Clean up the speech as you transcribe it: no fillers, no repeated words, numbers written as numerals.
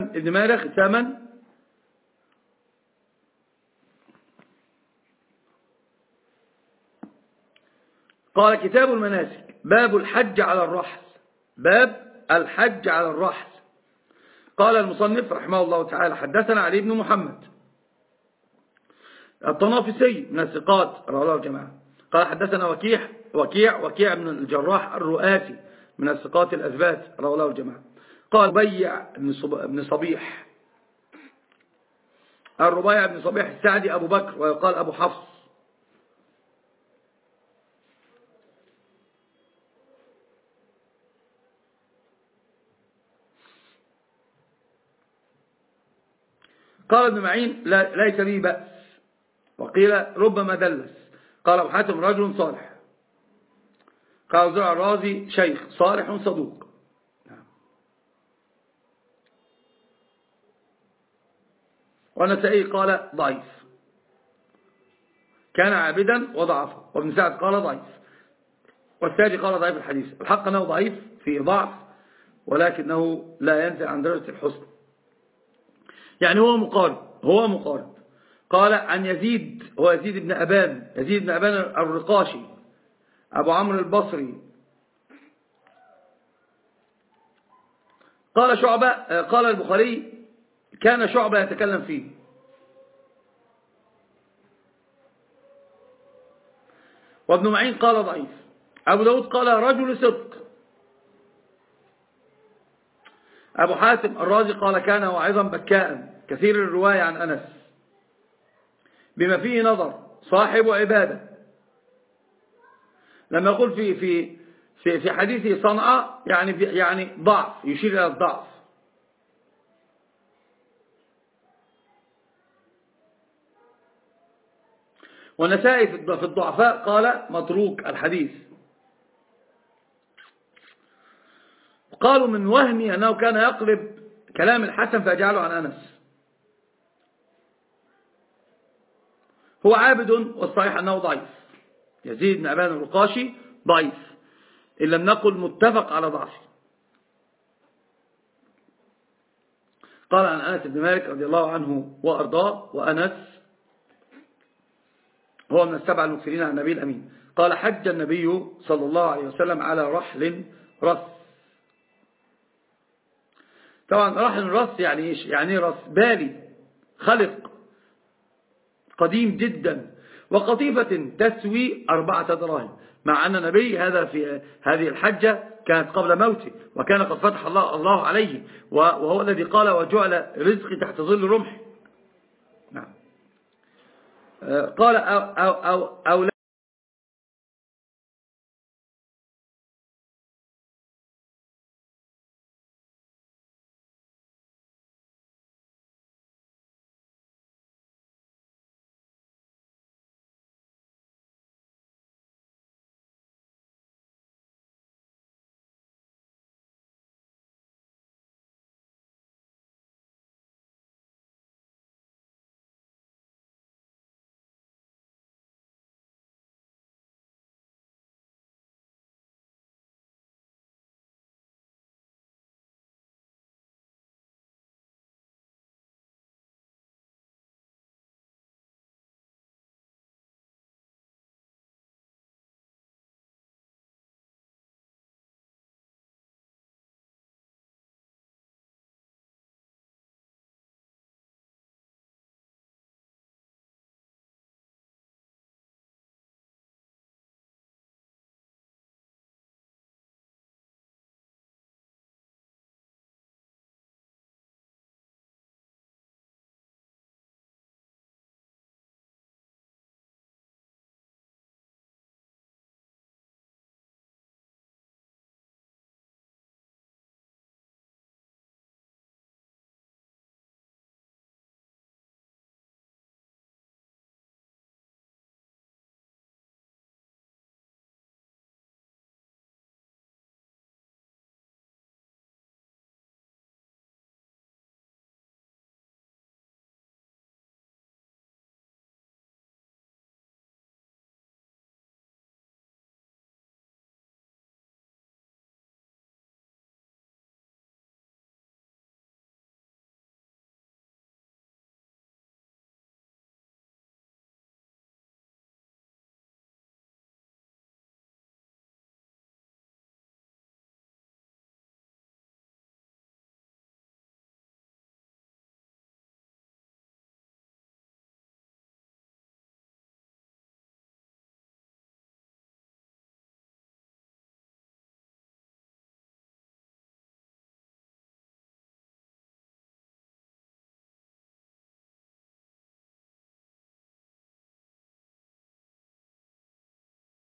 ابن مالك ختاما. قال كتاب المناسك باب الحج على الرحل. باب الحج على الرحل. قال المصنف رحمه الله تعالى حدثنا علي بن محمد الطنافسي من الثقات رواه الجماعة. قال حدثنا وكيع بن الجراح الرؤاسي من الثقات الأثبات رواه الجماعة. قال ربيع بن صبيح الربيع بن صبيح السعدي أبو بكر ويقال أبو حفص. قال ابن معين ليس به بأس وقيل ربما دلس. قال أبو حاتم رجل صالح. قال زرع الرازي شيخ صالح صدوق. والنسائي قال ضعيف كان عابدا وضعفه. وابن سعد قال ضعيف والساجي قال ضعيف الحديث. الحق أنه ضعيف في ضعف ولكنه لا ينزل عن درجة الحسن يعني هو مقارب. قال عن يزيد هو يزيد بن أبان الرقاشي أبو عمرو البصري. قال البخاري كان شعبة يتكلم فيه. وابن معين قال ضعيف. أبو داود قال رجل صدق. أبو حاتم الرازي قال كان واعظا بكاء كثير الرواية عن أنس بما فيه نظر صاحب عبادة. لما يقول في حديثه صنعاء يعني ضعف يشير إلى الضعف. والنسائي في الضعفاء قال متروك الحديث. قالوا من وهمي أنه كان يقلب كلام الحسن فيجعله عن أنس. هو عابد والصحيح أنه ضعيف. يزيد بن أبان الرقاشي ضعيف إن لم نقل متفق على ضعفه. قال عن أنس بن مالك رضي الله عنه وأرضاه وأنس هو من السبع المكثرين عن النبي الأمين. قال حج النبي صلى الله عليه وسلم على رحل رث. طبعا رحل رث يعني إيش؟ يعني رث بالي خلق قديم جدا وقطيفة تسوي 4 دراهم مع أن النبي هذا في هذه الحجة كانت قبل موته وكان قد فتح الله عليه وهو الذي قال وجعل رزقي تحت ظل رمحي. نعم. قال أو